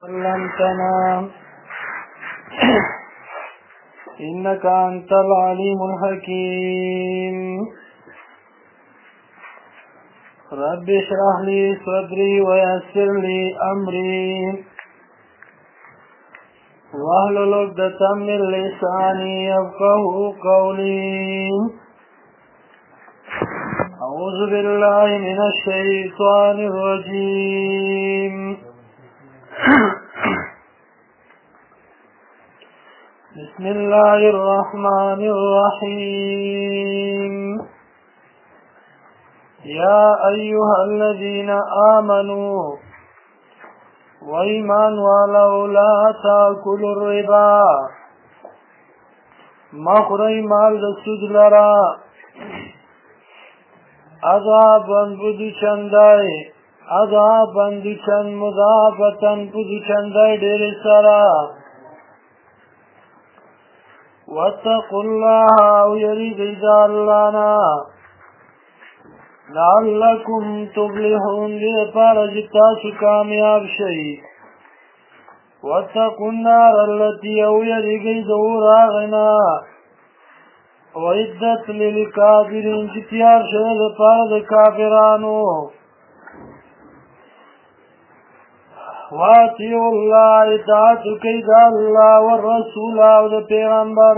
علمتنا إنك أنت العليم الحكيم. رب اشرح لي صدري ويسر لي أمري واحلل عقدة من لساني يفقهوا قولي. أعوذ بالله من الشيطان الرجيم. بسم الله الرحمن الرحيم. يا أيها الذين آمنوا وإيمان ولو لا تأكلوا الربا مخري مال سود لرا عذابا بدو چندائی عذابا دو چند مضافتا بدو چندائی دیر سرا واتقوا الله ويريد الله لعلكم تفلحون لپارجتاس کامیاب شئی. واتقوا النار التي ويريد دوراغنا وعدت للكافرين جتيار شئی لپارد کافرانو. واتیو اللہ اطاعت کید اللہ والرسول و پیغمبر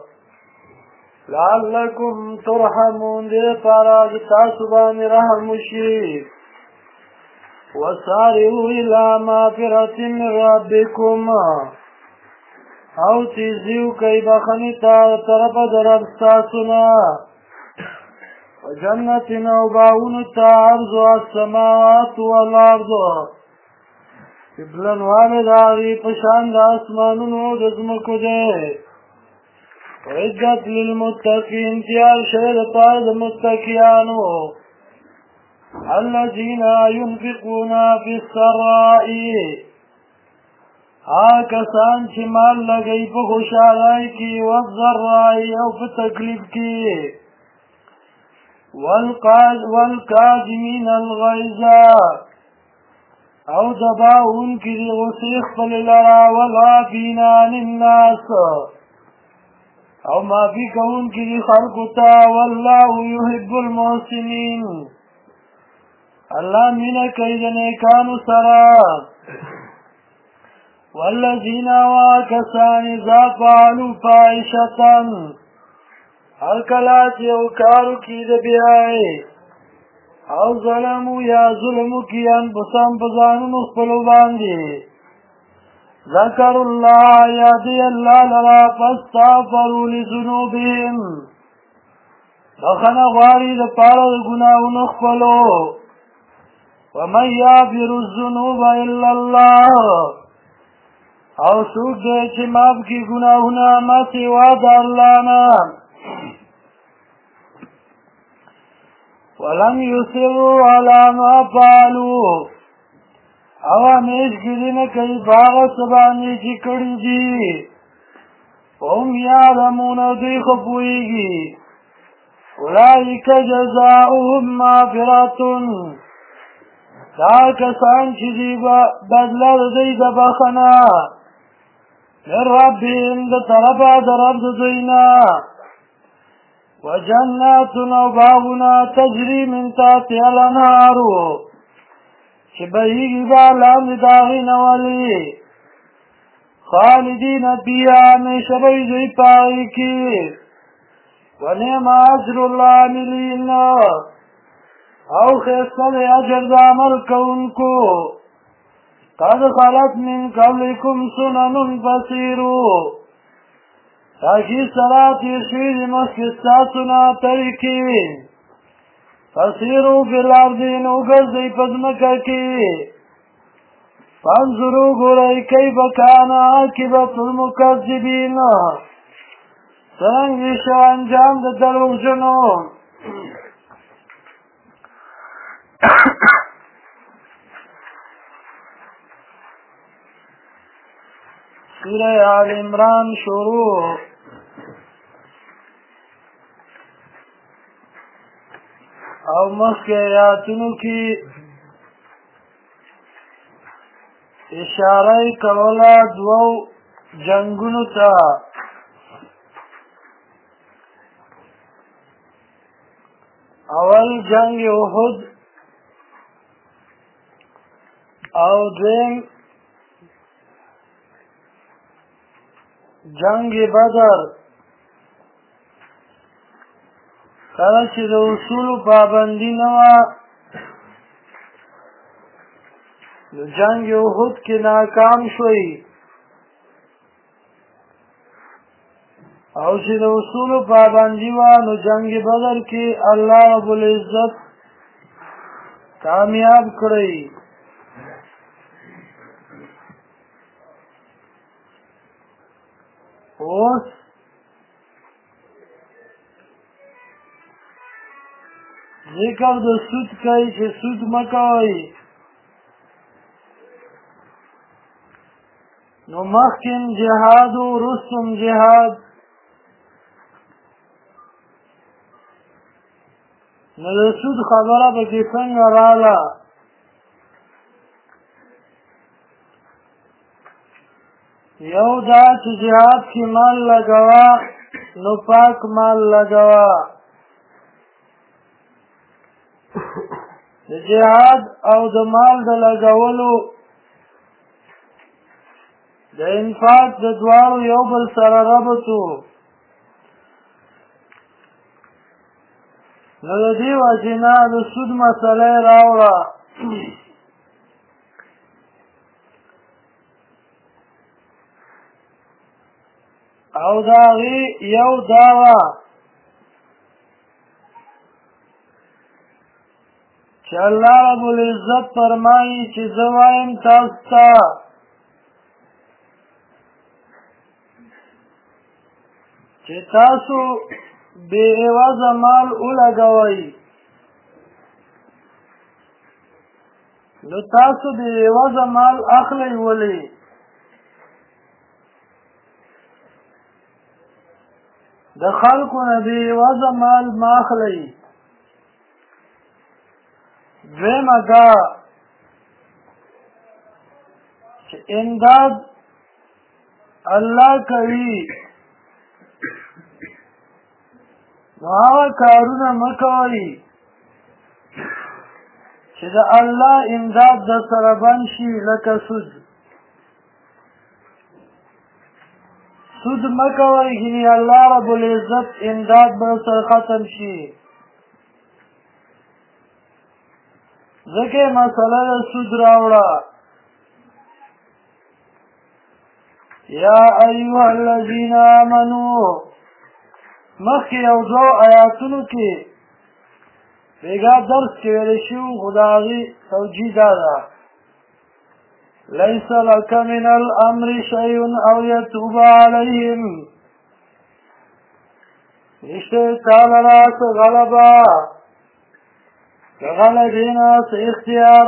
لعلکم ترحمون دے پارا تاسبان رحم شیف. وسارعوا الى مغفرة من ربکم او تیزیو کئی بخنیتا طرف درب ساسنا وجنت نوباونتا عرض السماوات والارض ابلن والد آغی پشاند آسمانونو دزمکو دے. وعدت للمتقین تیار شہد پارد متقیانو الذین ينفقون فی السرائی آکسان چی مال لگئی پا خوشالائی کی والضرائی او پا تکلیف کی والکاظمین الغیظا او دباؤن کی دی غصیخ پللرا والعافین عن الناس او معافی کون کی دی خلقتا واللہ یحب المحسنین اللہ من کید نیکانو سرا. والذین واکسان اذا فعلوا فاحشتا ہر کلاتی او کارو کی دی بیائی او ظلمو یا ظلمو کی انفسان بزانون اخپلو باندی ذکر اللہ یادی اللہ لرا فاستغفروا لذنوبهم بخنا غواری دا پارا دا گناہون اخپلو. ومن یغفر الذنوب الا اللہ او سوک دے چی ماب کی گناہونا ما سوا دا اللہ نا. ولم يصروا على ما فعلوا او همیش گری نکئی باغ سبانی چی کڑی دی وهم یعلمون دی خفوئیگی. اولئک جزاؤهم مغفرة دا کسان چی دی بدلر دی دبخنا من ربهم دا طرفا دا رب دینا وجنات وباغنا تجري من تحتها الانهار شبهيږي با لاندې داغې نه ولي خالدین فیها همیشه به وي دوی په هغې کې. ونعم اجر العاملین او ښایسته دی اجر د عمل کوونکو. قد خلت من قبلکم سنن فسیروا تاکی سرا تیر شوی دی مخستاتونا طریقی فسیرو فی الارضین اگرزی پزمکا کی فانظرو گوری کیف کان عاقبت المکذبین سرنگی شو انجام د دروغجنو. سورہ آل عمران شروع. او مخی آیاتونو کی اشاره کوله دوو جنگونو ته. اول جنگ احد او دویم جنگ بدر. کله چې د اصولو پابندي نه وه نو جنگ احد کې ناکام شوی، او چې د اصولو پابندي وه نو جنگ بدر کې الله رب العزت کامیاب کړی. اوس ذکر د سود کوي چې سود مه کوئ. نو مخکې جهاد و وروستم جهاد. نو د سود خبره پکې څنګه راغله؟ یو دا چې جهاد کې مال لګوه نو پاک مال لګوه. د جهاد او د مال د لګولو د انفاق د دواړو یو بل سره ربط و. نو د دې وجې نه د سود مسله یې راوړه. او د هغې یو دا وه چې الله رب العزت فرمایي چې زه وایم تاسو ته چې تاسو بې عوضه مال ولګوئ. نو تاسو بې عوضه مال اخلئ ولې؟ د خلکو نه بې عوضه مال مه اخلئ. دویمه دا چې امداد الله کوي نو هغه کارونه مه کوئ چې د الله امداد در سره بند شي، لکه سود. سود مه کوئ ګینې الله رب العزت امداد به سره ختم شي. ځکه مسله د سود راوړه. یا ایها الذین آمنوا مخکې یو دوه آیاتونو کې بیګا درس کې ویلی شوي، خو د هغې توجیه دا ده: لیس لک من الامر شیء او یتوب علیهم. نشته تا لره څه غلبه که غلبې نه څه اختیار.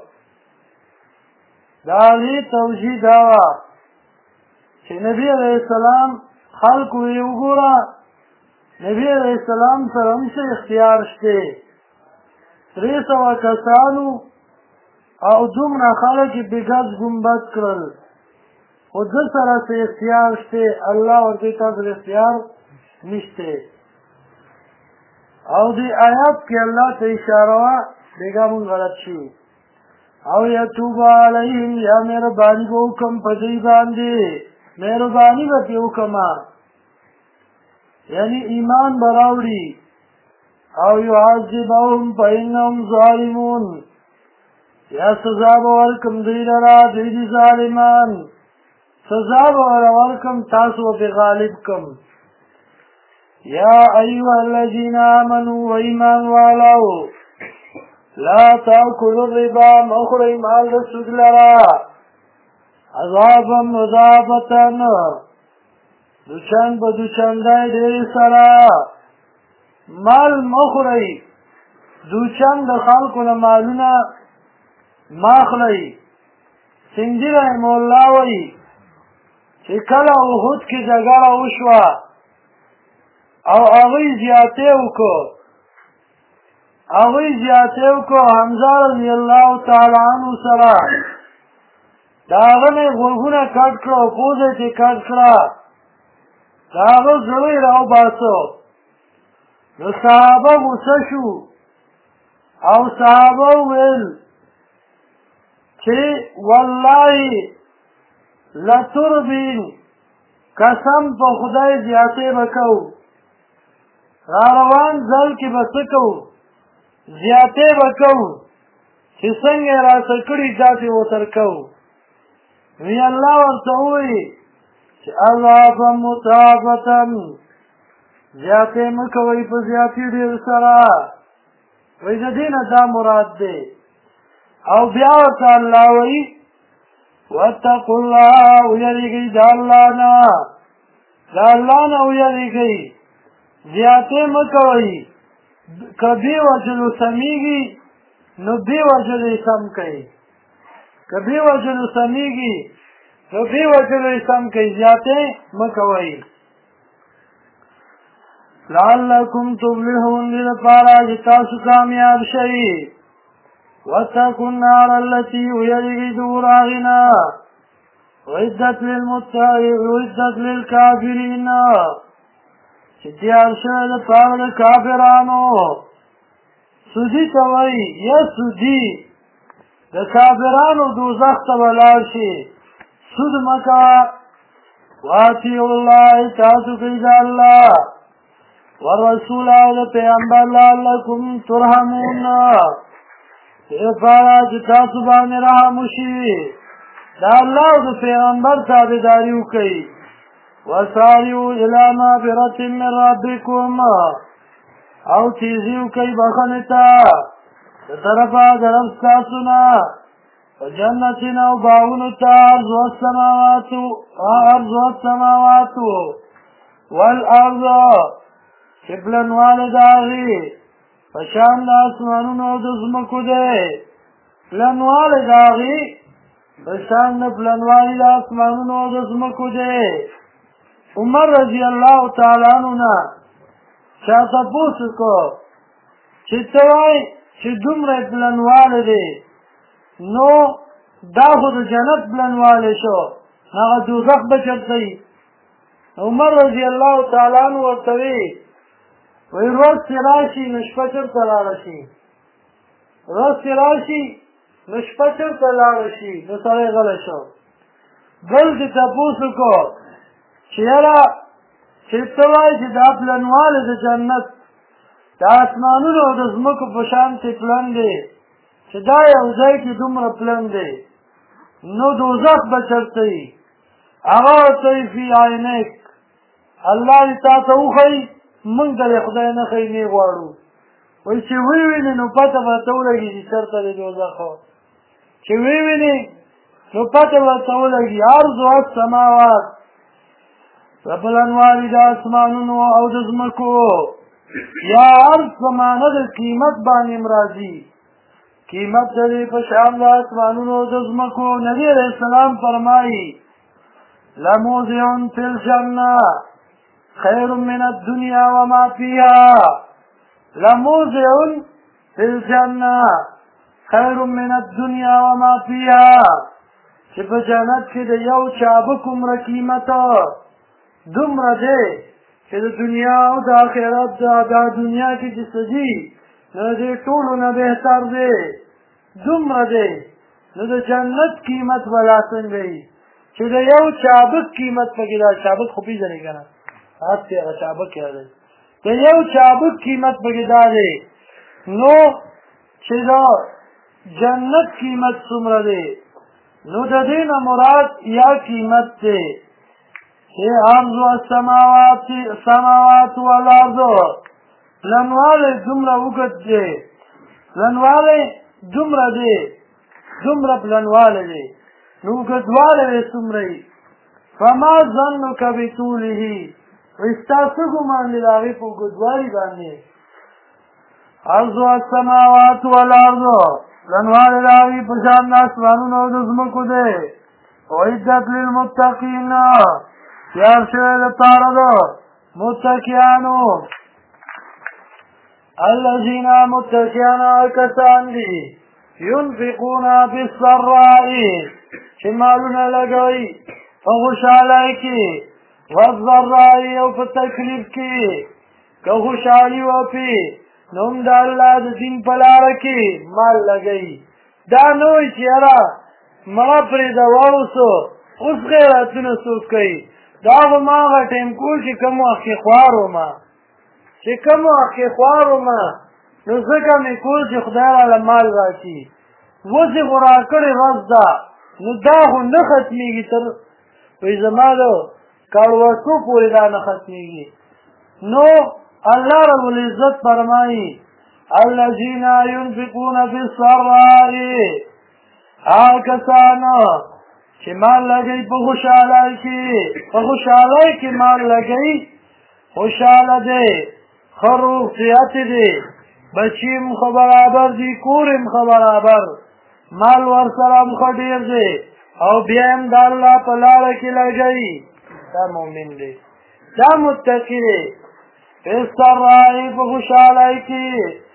د هغې توجیه دا وه چې نبي علیه السلام خلکو یې وګوره، نبی علیه السلام سره هم څه اختیار شته. 300 کسانو او دومره خلک یې بېګز ګمبد کړل، خو ده سره څه اختیار شته؟ الله ورته تاسو اختیار نشته. او دې آیات کې الله ته اشاره وه، بېګا مونږ غلط شو. او یتوب علیهم، یا مهرباني به وکړم په دوی باندې، مهرباني به پرې وکړمه، یعنی ایمان به راوړي. او یعذبهم فانهم ظالمون، یا سزا به ورکړم دوی لره، دوی دي ظالمان. سزا به ورکړم، تاسو به غالب کړم. یا ایها الذین آمنوا و ایمان والو لا تاکلوا الربا، مخورئ مال د سود لره، اضعافا مضاعفة، دوچند په دوچندۍ ډېرې سره. مال مخورئ، دوچند د خلکو نه مالونه ماخلئ. سندي رحمه الله وایي چې کله احد کې جګړه وشوه او هغوی زیاتې وکړو، حمزه رضی الله تعالی عنه سره د هغه مې غوږونه کټ کړه او پوزه یې کټ کړه د هغه زړه یې راوباسه نو صحابه غوسه شو او صحابه وویل چې والله لتربین قسم په خدای زیاتې به کوو را روان ځل کې به څه کوو زیاتې به کوو چې څنګه یې راته کړي داسې ورسره کوو وی الله ورته ووایي چې اضعافا مضاعفة زیاتې مه کوئ په زیاتي ډېر سره وایي د دې نه دا مراد دی او بیا ورته الله وایي واتقوا الله ویریږئ د الله نه د الله نه ویریږئ زیاتې مه کوئ که بې وجلو سمیږي نو بې وجلو یې سم کوئ که بې وجلو سمیږي نو بې وجلو یې سم کوئ زیاتې مه کوئ لعلکم تفلحون دې لپاره چې تاسو کامیاب شئ واتقوا النار التي ویریږئ د اور هغې نه اعدت للکافرین چې تیار شوی د پاره د کافرانو سودي ته وایي یا سودي د کافرانو دوزخ ته به لاړ شي سود مه کوه واطیعوا الله تاسو کوئ د الله والرسول او د پیغمبر لعلکم ترحمون دې لپاره چې تاسو باندې رحم وشي د الله او د پیغمبر تابعداري وکړئ وسارعوا الى مغفرة من ربكم او تیزی وکړئ بخښنې ته د طرفه د رب ستاسو نه په جنتونو او باغونو ته عرض السماوات والارض چې پلنوالی د هغې په شان د اسمانونو او د ځمکو دی پلنوالی د هغې په شان د پلنوالي د اسمانونو او د ځمکو دی عمر رضی الله تعالی عنه نه چا تپوس وکړو چې ته وایې چې دومره پلنوالی دی نو دا خو د جنت پلنوالی شو هغه دوزخ به چېرته وي عمر رضی الله تعالی عنه ورته وایي وی روز چې راشي نو شپه چېرته لاړه شي روز چې راشي نو شپه چېرته لاړه شي نو سړی غلی شو بل چې تپوس وکړو چې یاره چې ته وایې چې دا پلنوالی د جنت د اسمانونو او د ځمکو په شانتې پلن دی چې دا یو ځای کې دومره پلن دی نو دوزخ به چېرته وي هغه ورته وایي فی عینک الله دې تا ته وښایي موږ د خدای نه ښایي نه غواړو وایي چې ووینې نو پته به ورته ولګي چې چېرته دی دوزخ چې ووینې نو پته به ورته ولګي عرض السماوات پلنوالي د اسمانونو او د ځمکو یا عرض زمانه د قیمت باندې راځي قیمت د دې په شان د اسمانونو او د ځمکو نبي علیه السلام فرمایي لموضع فی الجنه خیر من الدنیا وما فيها لموضع فی الجنه خیر من الدنیا وما فيها چې په جنت کې د یو چابک عمره قیمت دومره دی چې د دنیا او د آخرت دا دنیا کې چې څه دي نو د دې ټولو نه بهتر دی دومره دی نو د جنت قیمت به لا څنګه وي چې د یو چابک قیمت پکې دا چابک خو پېژنې که نه هات دی هغه چابک یاد دی د یو چابک قیمت پکې دا دی نو چې د جنت قیمت څومره دی نو د دې نه مراد یا قیمت دی چې عرض السماوات والارض پلنوالی دومره اوږد دی پلنوالی دومره دی دومره پلنوالی دی نو اوږدوالی یې څومره وي فما ظنک بطوله وایي ستا څه ګمان دی د هغې په اوږدوالي باندې عرض السماوات والارض پلنوالی د هغې په شان د اسمانونو او د ځمکو دی اعدت للمتقین تیار شوی دپاره د متقیانو الذین متقیان کسان دي ينفقون بالسراء چې مالونه لګوي په خوشحالۍ کې والضراء او په تکلیف کې که خوشحالي وپي نو هم د الله د دین په لاره کې مال لګوي دا نه وایي چې یاره مړه پرېږده واوسو اوس خیراتونه څوک کوي دا خو ما هغه ټایم کول چې کوم وخت کې خوار ومه نو ځکه مې کول چې خدای راله مال راشي اوس یې خو راکړې ورځ ده نو دا خو نه ختمېږي تر وایي زما د کارواسو پورې دا نه ختمېږي نو الله رب العزت فرمایي الذین ينفقون فی السراء هغه کسان چې مال لګوي په خوشحالۍ کې مال لګوي خوشحاله دی ښه روغتیت دی بچي هم ښه برابر دي کور هم ښه برابر مال ورسره هم ښه ډېر دی او بیا هم د الله په لاره کې لګوي دا مؤمن دی دا متقي دی په السراء په خوشحالۍ کې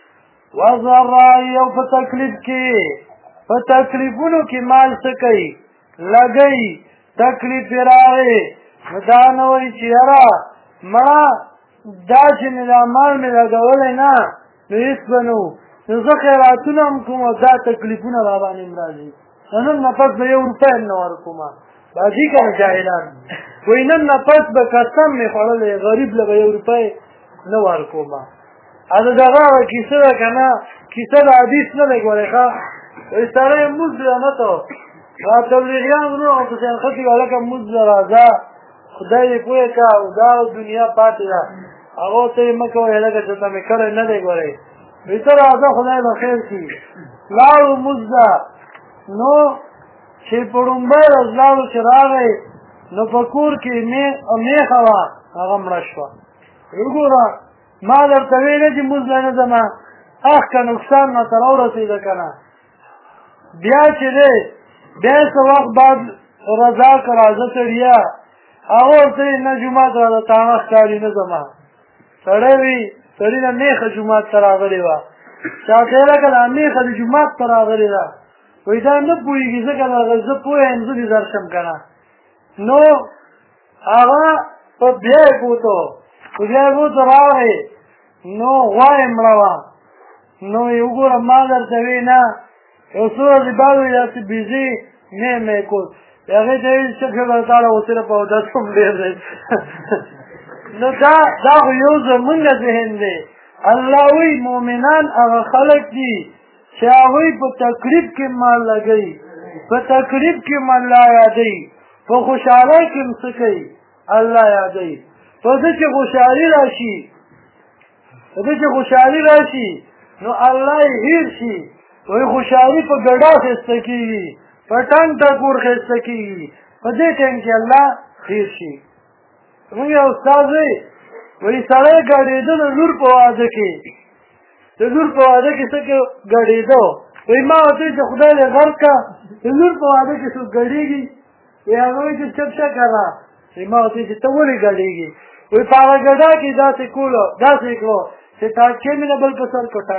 والضراء او په تکلیف کې په تکلیفونو کې مال څه کوي لګوي تکلیف یې راغی نو دا نه وایي چې یاره مړه دا چې مې دا مال مې لګولی نه نو هېڅ به نه وو نو زه خیراتونه هم کوم او دا تکلیفونه را باندې هم راځي نن نه پس به 1 روپۍ هم نه ورکوم راځي که نه جاهلان وایي نن نه پس به قسم مې خوړلی غریب له به 1 روپۍ نه ورکوم د دغه هغه کیسه ده که نه کیسه د حدیث نه دی ګورې ښه وایي سړی مونځ نه ته دا تبلیغیان وروڼه او حسین خطي هلکه مونځ له راځه خدای دې پوه کړه او دا دنیا پاتې ده هغو ته یې مه کوئ هلکه چې ته مې کړی نه دی ګورئ وایي ته راځه خدای به خیر کړي لاړو مونځ ته نو چې په لومړۍ ورځ لاړو چې راغی نو په کور کې میخه وه هغه مړه شوه وګوره ما درته ویلې چې مونځ له نه ځمه اخ که نقصان ماته راورسېده که نه بیا چې دی بیا یې څه وخت بعد رضا که راځه سړیه هغه ورته یې نه جومات راته تانه ښکاري نه ځمه سړی وي سړي نه میخه جومات ته راغلې وه چاته یې لکه دا میخه د جومات ته راغلې ده وایي دا نه پوهېږي ځکه دغه زه پوه یم زه دې درشم که نه نو هغه په بیا یې بوته بیا یې بوته راغی نو غوا یې مړه وه نو یې وګوره ما درته وی نه یو څو ورځې بعد وایي داسې بیزي مې کول هغې ته یې چې ښه به تاړه و صرف اودس هم ډېر دی نو دا خو یو زمونږ ذهن دی الله وایي مؤمنان هغه خلک دي چې هغوی په تکلیف کې مال لګوي په تکلیف کې هم الله یادوي په خوشحالۍ کې هم څه کوي الله یادوي په ده چې خوشحالي راشي نو الله یې هېر شي وایي خوشحالي په ګډا ښایسته کېږي په ټنګ ټکور ښایسته کېږي په دې ټایم کې الله هېر شي زموږ یو استاد وایي سړی ګډېده د لور په واده کې څه ګډېده وایي ما ورته وایي چې خدای دې غرق کړه د لور په واده کې څوک ګډېږي وایي هغه وایي چې چپ شه که نه وایي ما ورته وایي چې ته ولې ګډېږي وایي په هغه ګډا کې داسې کړو چې ټاټکې مې نه بل په سر کړ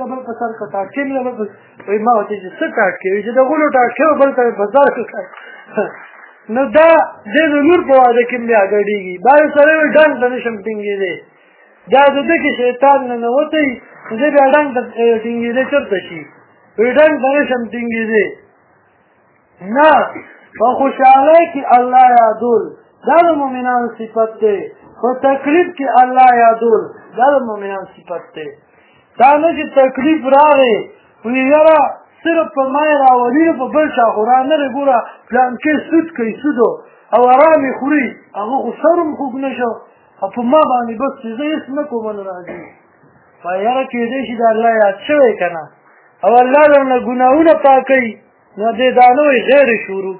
وایي ما ورته چې څه ټاټکې وایي چې د غولو ټاټکې و بل ته مې په سر کړ نو دا دې د لور په واده کې بیا ګډېږي بعضې سړی وایي ډنګ ته نه شم ټینګېدی دا د ده کې شیطان ننوتی زه بیا ډنګ ته ټینګېدی چېرته شي وایي ډنګ ته نه شم ټینګېدی نه په خوشحالۍ کې الله یادول دا د مؤمنانو صفت دی په تکلیف کې الله یادول دا د مؤمنانو صفت دی دا نه چې تکلیف راغی وایي یاره صرف په ما یې راولي نو په بل چا خو را نه دی ګوره پلانکې سود کوي سودو او ارام یې خوري هغه خو سر هم خوږ نه شو او په ما باندې بس چې زه هېڅ نه کوم نو راځي وایي یاره کېدی شي د الله یاد شوی که نه او الله درنه ګناهونه پاکوي نو دې دا نه وایي غیر شروع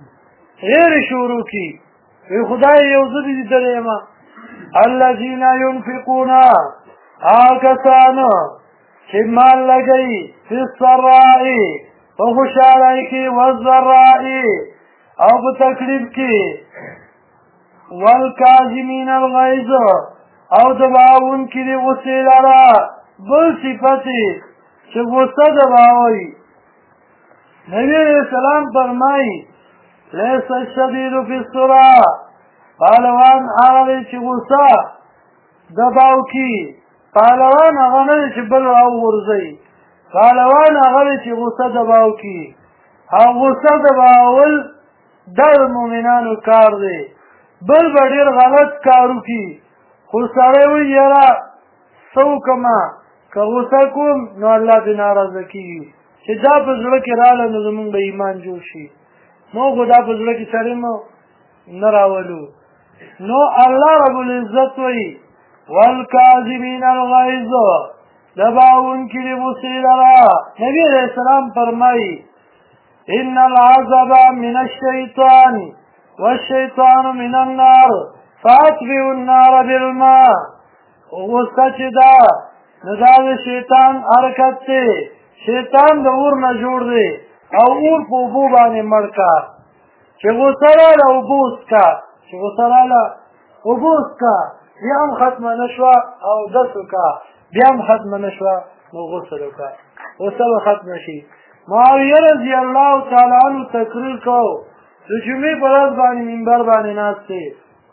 کي وایي خدای یو زه دې لیدلی یم الذین ینفقون هغه کسان چې مال لګوي فی السراء په خوشحالۍ کې والضراء او په تکلیف کې والکاظمین الغیظ او دباوونکي د غصې لره بل صفت چې غصه دباوي نبی علیه السلام فرمایي ليس الشديد في السرعة پهلوان هغه دی چې غوسه دباو کی پهلوان هغه نه دی چې بل راوغورځوي پهلوان هغه دی چې غوسه دباو کی او غوسه دباول دا د مؤمنانو کار دی بل به ډېر غلط کار وکړي خو سړی وایي یاره څه وکړمه که غوسه کوم نو الله دې ناراضه کېږي چې دا په زړه کې راغله نو زمونږ به ایمان جوړ شي نو خو دا په زړه کې سړی مو نه راولو نو الله رب العزت وایي والکاظمین الغیظ دباونکي د غوسې لره نبي علیه السلام فرمایي ان العذاب من الشیطان والشیطان من النار فاطفئوا النار بالماء غوسه چې ده نو دا د شیطان حرکت دی شیطان د اور نه جوړ دی او اور په اوبو باندې مړ کا چې غوسه راله اوبه وڅښه چې غوسه راله اوبه وڅښه بیا هم ختمه نه شوه او اودس وکړه بیا هم ختمه نه شوه نو غسل وکړه غوسه به ختمه شي معاویه رضی الله تعالی عنه تقریر کو د جمعې په ورځ باندې منبر باندې ناست دی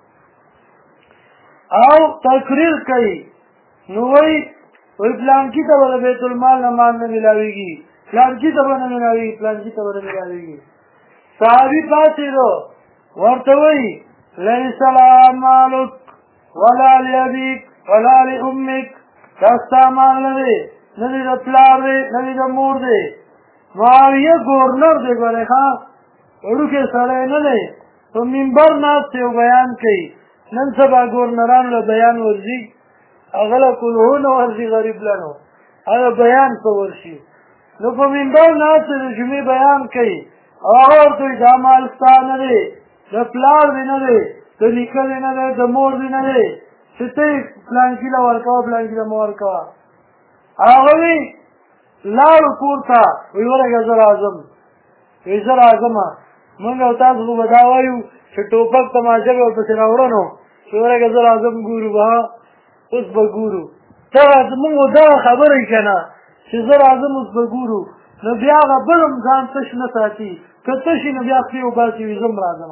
او تقریر کوي نو وایي پلانکي ته به د بیت المال نه مال نه میلاویږي پلانکي ته به نه میلاویږي پلانکي ته به نه میلاویږي صحابي پاڅېدو ورته وایي لیس لها مالک ولا لأبیک ولا لأمک دا ستا مال نه دی نه دی د پلار دی نه دی د مور دی معاویه ګورنر دی ګورې ښه وړوکی سړی نه دی په منبر ناست دی او بیان کوي نن سبا ګورنرانو له بیان ورځي هغه له کلهونه ورځي غریب لنو هغه بیان څه ورشي نو په منبر ناست دی د جمعې بیان کوي او هغه ورته وایي دا مال ستا نه دی د پلار دی نه دی د نیکه دی نه دی د مور دی نه دی چې ته یې پلانکي له ورکوه پلانکي له مه ورکوه هغه وایي لاړو کور ته وایي ورګه زه راځم وایي زه راځمه مونږ او تاسو خو به دا وایو چې ټوپک تماشه به ورپسې راوړه نو چې ورګه زه راځم ګورو به اوس به ګورو مونږ دغه خبره یې که نه چې زه راځم اوس به ګورو نو بیا هغه بل هم ځان تش نه ساتي که تشي نو بیا خپې وباسي وي زه هم راځم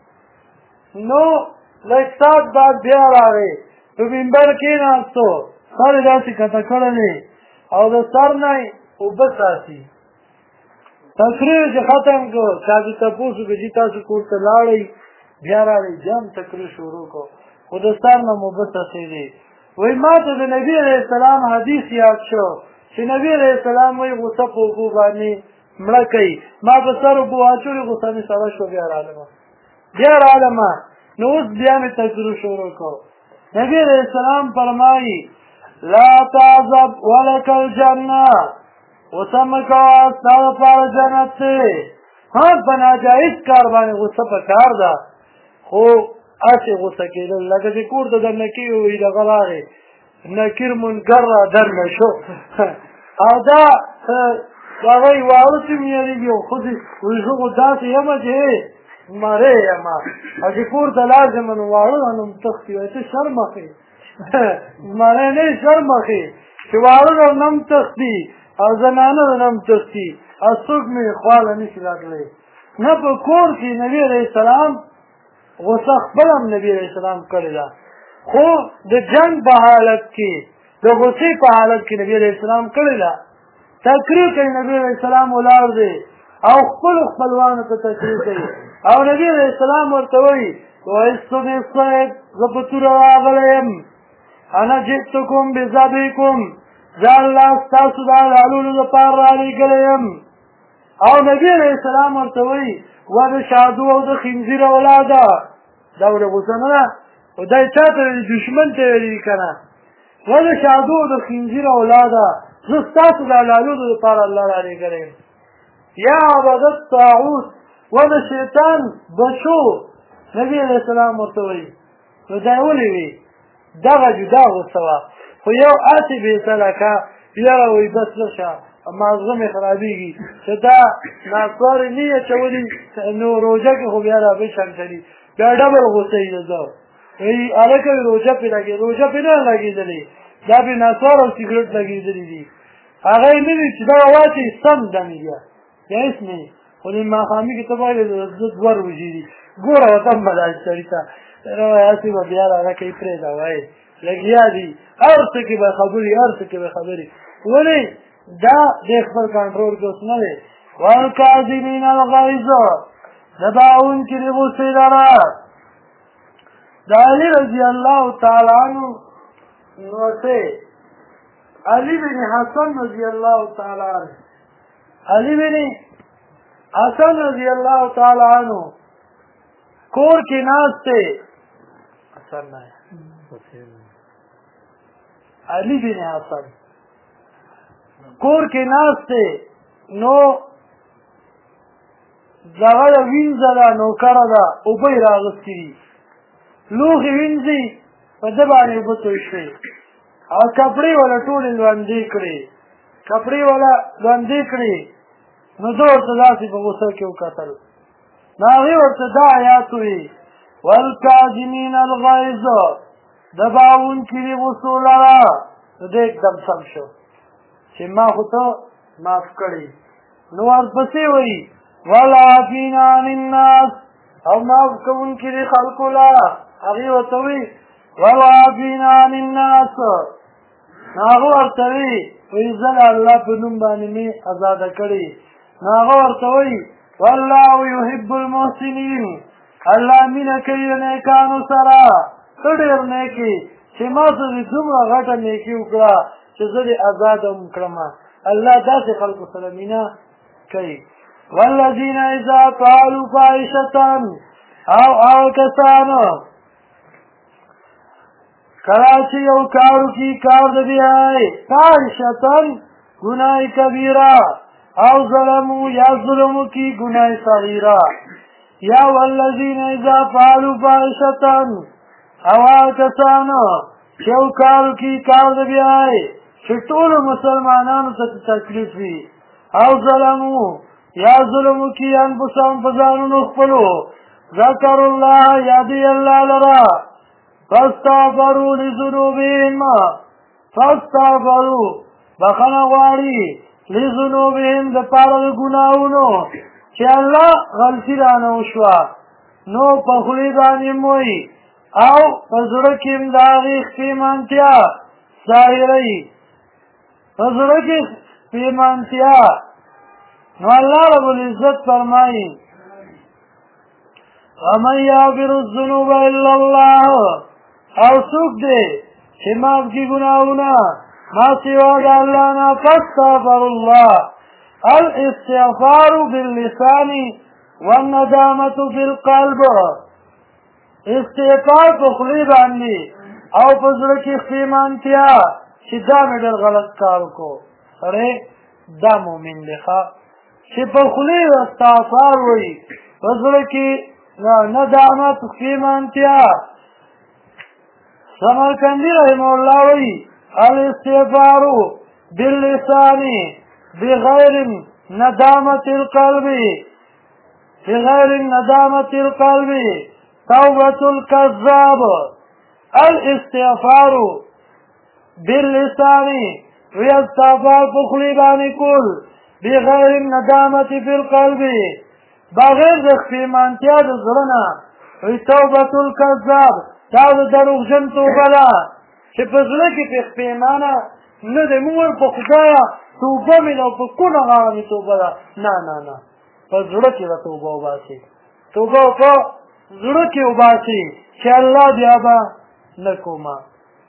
نو لږ ساعت بعد بیا راغی په منبر کېناستو سر یې داسې کته کړلی او د سر نه یې اوبه څاڅي تقریر چې ختم کړو چا چې تپوس وکړو چې تاسو کور ته لاړئ بیا راغی بیا هم تقریر شروع کړو خو د سر نه مو اوبه څڅېدې وایي ما ته د نبي علیه السلام حدیث یاد شو چې نبي علیه السلام وایي غوسه په اوبو باندې مړه کوي ما په سر اوبه واچولې غوسه مې سړه شوه بیا رالمه نو اوس بیا مې تقریر شروع کړو نبي علیه السلام فرمایي لا تعذب ولک الجنه غوسه مه کوه ستا دپاره جنت دی ها په ناجایز کار باندې غوسه په کار ده خو هسې غوسه کېدل لکه چې کور ته درنه کېږي وایي دغه راغې نکیر منکر را درنه شو او دا هغه یې واړه چې مې یادېږي او ښځې وایي زه خو داسې یمه چې زمری یم او چې کور ته لاړ شم نو واړه نو تښتي وایي ته شرم اخلې زمری نه یې شرم اخلې چې واړه نه هم تښتي او زنانه نه هم تښتي او څوک مې خواله نه شي راتلی نه په کور کې نبي علیه السلام غوسه خپل هم نبي علیه السلام کړې ده خو د جنګ په حالت کې د غوسې په حالت کې نبي علیه السلام کړې ده تقریر کوي نبي علیه السلام ولاړ دی او خپلو خپلوانو ته تقریر کوي او نبي علیه السلام ورته وایي وایستونې صاحب زه په توره راغلی یم انا جئتکم بذبیکم زه الله ستاسو د حلالولو دپاره رالېږلی یم او نبي علیه السلام ورته وایي و د شادو او د خنزیر اولاده دا ولې غوسه نه ده خو دا یې چا ته ویلي دشمن ته ویلي دي که نه و د شادو او د خنزیر اولاده زه ستاسو د حلالولو دپاره الله رالېږلی یم یا عبادت طاغوت و د شیطان بچو نبي علیه السلام ورته وایي نو دا یې ولې وي دغه جدا غوسه وه خو یو هسې بېسلکه یاره وایي بس لږ مازغه مې خرابېږي چې دا ناسوارې نه یې اچولي نو روژه کې خو بیا رابې شنکلي بیا ډبل غوسه یې ده وایي هلکه وایي روژه پرې لګېد روژه پرې نه لګېدلې دا پرې ناسوار او سګرټ لګېدلي دي هغه یې نه وي چې دغه واچوي سم دمې بیا هېڅ نه خو دې ماښامي کې ته وایې زه 2 روژې دي ګوره وطن به دا سړي ته هسې به بیا راغه کوي پرېږده وایي لګیا دي هر څه کې به خبرې هر څه کې به خبرې ولې دا دې خپل کنټرول کې اوس نه دی والکاظمین الغیظ دباونکي د غصې لره د علي رضی الله تعالی عنه نوته علي بن حسن رضی الله تعالی عنه علي بن حسن رضی الله تعالی عنه کور کې ناسته حسن نه علي بن حسن کور کې ناسته نو دغه وینځه ده نوکره ده اوبه یې راغوستې دي لوښي وینځي په ده باندې اوبه توی شوې او کپړې والا ټولې لوندې کړې کپړې والا لوندې کړې نو زه ورته داسې په غوسه کې وکتل نو هغې ورته دا آیات وویل والکاظمین الغیظ دباونکي د غوسو لره نو ده एकदम سم شو چې ما خو ته معاف کړې نو ورپسې وایي والعافین عن الناس او معاف کوونکي د خلکو له هغې ورته وایي والعافین عن الناس نو هغه ورته وایي وایي زه د الله په نوم باندې مې ازاده کړې نو هغه ورته وایي والله یحب المحسنین الله مینه کوي د نیکانو سره ته ډېر نیکې چې ما ته دې دومره غټه نیکي وکړه چې زه دې ازاده هم کړم الله داسې خلکو سره مینه کوي والذین اذا فعلوا فاحشة او کسانو کله چې یو کار وکړي کار د بیای فاحشة ګناه کبیره او ظلمو یا ظلم وکړي ګناه صغیره یا والذین اذا فعلوا فاحشة او کسانو چې یو کار وکړي کار د بیای چې ټولو مسلمانانو ته تکلیف وي او ظلمو یا ظلم وکړي انفسهم په ځانونو خپلو ذکروا الله یادوي الله لره فاستغفروا لذنوبهم فاستغفروا بخښنه غواړي لذنوبهم دپاره د ګناهونو چې الله غلطي رانه وشوه نو په خولې باندې هم وایي او په زړه کې هم د هغې پښیمانتیا ظاهروي په زړه کې پښیمانتیا نو الله رب العزت فرمایي ومن یغفر الذنوب الا الله او څوک دی چې معاف کړي ګناهونه ما سوا د الله نه فاستغفر الله الاستغفار باللسان والندامة في القلب استغفار په خولې باندې او په زړه کې پښیمانتیا چې دا مې ډېر غلط کار وکړو سړی دا مؤمن دی ښه چې په خولې استغفار وایي په زړه کې ندامت پښیمانتیا سمرقندي رحمه الله وایي الاستغفار باللسان بغیر ندامة القلب توبة الكذاب الاستغفار باللسان واستغفار بخلی باندې کول بغیر الندامة في القلب بغیر د پښیمانتیا د زړه نه توبة الكذاب دا د دروغجن توبه ده چې په زړه کې پښیمانه نه دی موږ په خدایه توبه مې ده په کومه غاړه مې توبه ده نه په زړه کې به توبه وباسي توبه په زړه کې وباسي چې الله بیا به نه کومه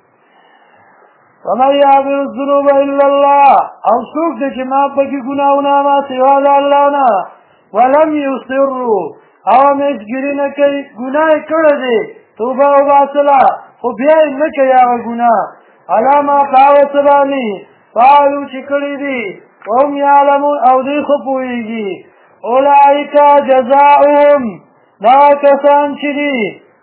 ومن یغفر الذنوب الا الله او څوک دی چې ما پکې ګناهونه ما سوا د الله نه ولم یصروا او مزګري نه کوي ګناه یې کړی دی توبه وباسله خو بیا یې نه کوي هغه ګناه علی ما هغه څه باندې فعلوا چې کړي دي وهم یعلمون او دوی ښه پوهېږي اولئک جزاؤهم دا کسان چې دي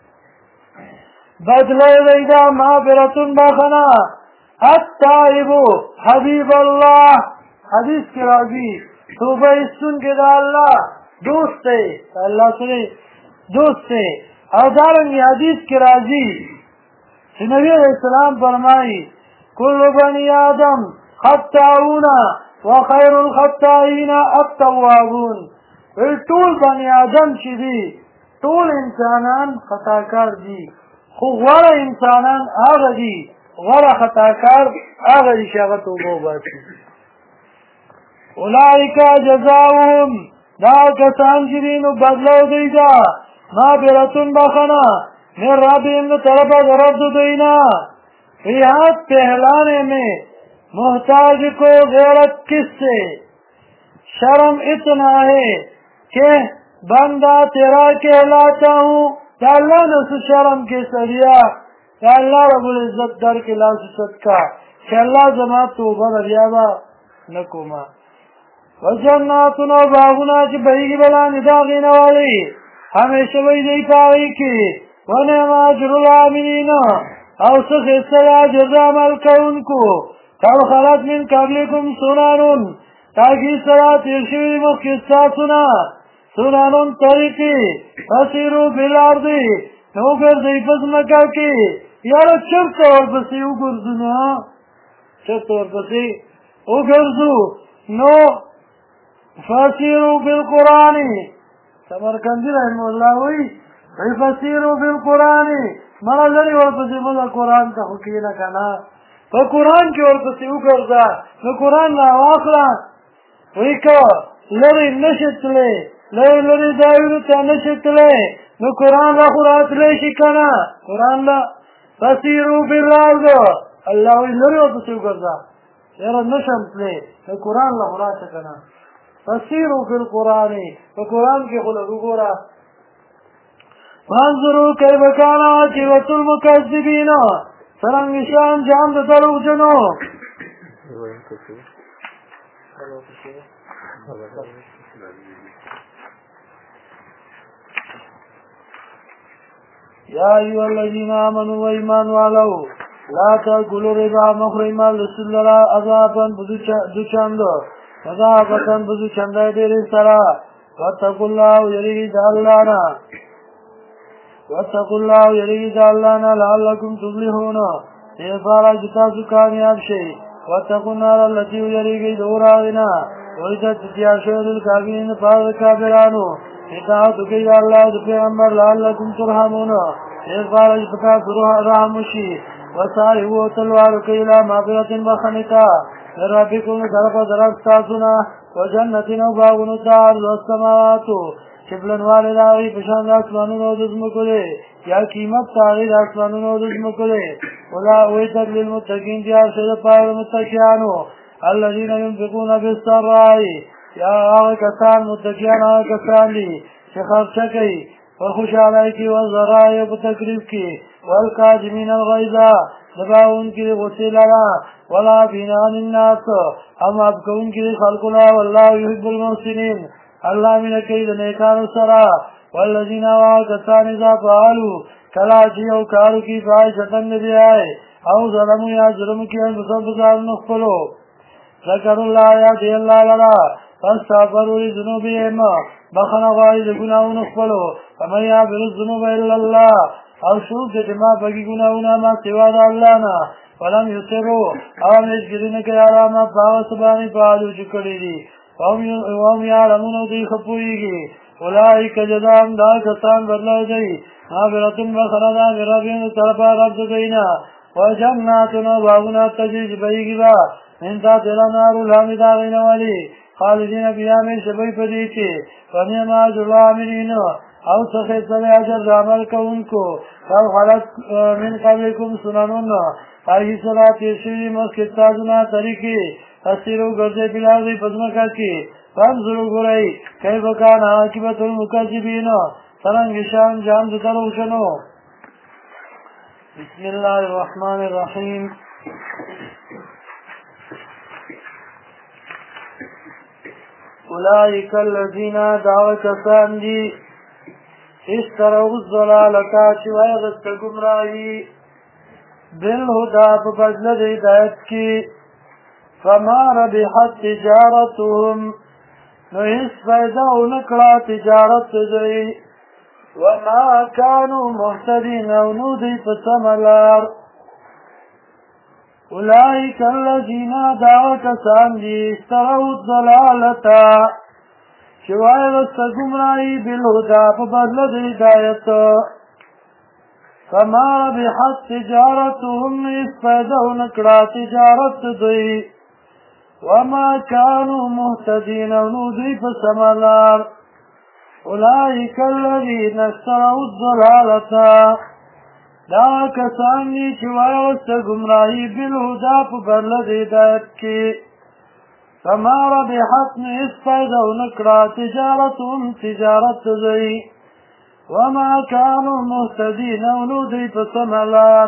بدله یې دی دا مغفرة بخښنه التائب حبیب الله حدیث کې راځي توبه ایستونکی د الله دوست دی الله سره دوست دی او دارنګې حدیث کې راځي چې نبي علیه السلام فرمایي کل بني آدم خطاؤون وخیر الخطائین التوابون ټول بني آدم چې دي ټول انسانان خطاکار دي خو غوره انسانان هغه دي غوره خطاکار هغه دي چې هغه توبه وباسي اولئک جزاؤهم دا کسان چې دي نو بدله دوی ده مغفرة بخنا من ربهم طرف رب دینا ریحت پہلانے میں محتاج کو غیرت کس سے شرم اتنا ہے کہ بندہ تیرا کہلاتا ہوں کہ اللہ نے اس شرم کے سریا کہ اللہ رب العزت در کے لا صدقہ کہ اللہ زما توبہ ریابا نکوما وجناتنا باغنا چی بہیگی بلانی داغین والی ہمیشہ وی دی پاگی کی ونعم اجر العاملین او سخصر اجر عمل کون کو قد خلت من قبلکم سنانون تاکی سرات ارشوی مخصا سنانون طریقی فسیرو بالعرضی نو گردی پس مکہ کی یارو چرت ورپسی او گردو نا چرت ورپسی او گردو نو فسیرو بالقرآنی سمرکندی رحمه اللہ ہوئی فسیرو بالقرآنی مرا لری ورپسی مدى قرآن تا خکینا کنا تو قرآن کی ورپسی او کردا نو قرآن لا واقلا ویکا لری نشت لے لری دائیونو تا نشت لے نو قرآن لا خورات لے شکنا قرآن لا فسیرو بالارض اللہ وی لری ورپسی او کردا یرا نشمت لے نو قرآن لا خورات شکنا فسیرو بالقرآن فقرآن کی خلق گورا فانظروا كيف كان عاقبة المكذبين سرنگ شان جام د دروغ جنو يا أيها الذين آمنوا وإيمان والو لا تأكلوا ربا مخرما لسلرا عذابا بذو عذابا بذو چندai دير سرا واتقوا الله يريد اللهنا واتقوا الله يريد اللهنا لعلكم تفلحون سيفارا جتاسو کامیاب شئی واتقوا النار التي يريد دوراغنا وإذا تتياشون الكافرين فارد كافرانو اطاعتو كي الله دو پیغمبر لعلكم ترحمون سيفارا جتاسو رحمشي وسائحو تلوارو كي لا مغفرة بخنتا ربكم طرف درستاسنا وجنتنا باغنو تار والسماواتو شبلن والد آغی پشاند آسمانون و دزمکو دے یا قیمت تاغید آسمانون و دزمکو دے ولا اویتر للمتقین دیار شد پاور متقیانو الذین ينفقون بالسرائی یا آغی کسان متقیان آغی کسان دی شخص چکی وخوش علائی کی والزرائی و تقریب کی والقاجمین الغیضا دباؤن کی غسی لرا ولا بینان الناس ام ابکون کی خلقنا واللہ یحب المحسنین اللہ من کئی دنیکان سرا والذین واقتان اذا فعالو کلاچی او کارو کی فائشتن بھی آئے او ظلمو یا ظلم کی انفسان نخفلو ذکر اللہ یا دی اللہ لرا فاستغفروا لذنوبهم بخنا غائد گناہ نخفلو فمن یغفر الذنوب الا اللہ او شوف جما بگی گناہونا ما سوا دا اللہ نا ولم یسروا او مجگرین کے آراما پاو سبانی پالو چکڑی دی وهم يعلمون دی خپویگی اولئک جزاهم دا کسان بدلو دی مغفرة بخنا من ربهم طرفا رب دینا وجناتنا باغنا تجریج بیگی با من تحتها الانهار الحمد داغین والی خالدین فیها من شبی پدیتی ونعم اجر العاملین او سخت سوی اجر عمل کونکو او خلق من قبلکم سننون آئی صلاة تیرشوی مسکتازنا طریقی تسیرو گرزے بلازی پزمکا کی فانظرو گرائی کیف کان عاقبت المکذبین سرنگ شان جان دترو شنو بسم اللہ الرحمن الرحیم اولئک الذین دعوا کسان دی اشتروا الضلالتا چوائے غست گمراہی بالہدا ببدل ہدایت کی فما ربحت تجارتهم نحس فائدہ نکڑا تجارت دی وما كانوا محتدين ونودي فسملار أولئك الذين دعوا كسان دي اشتروا الضلالة چې وایي ورته ګمراهي بالهدا په بدله د هدایت فما ربحت تجارتهم هیڅ فایده ونه کړه تجارت دوی وما كانوا مهتدين او نو دوی په سمه لار اولئک الذین اشتروا الضلالة دا کسان دي چې وایي ورته ګمراهي بالهدا په بدله د هدایت کې فما ربحت هیڅ فایده ونه کړه تجارتهم تجارت دوی وما كانوا مهتدين او نو دوی په سمه لار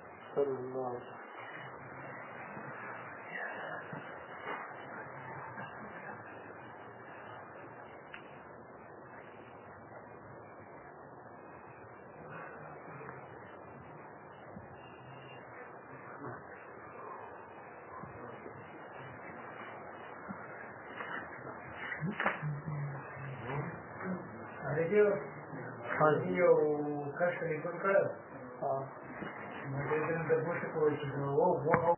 یو کس ټلیفون کړی نو دې ته د بوټ په وجه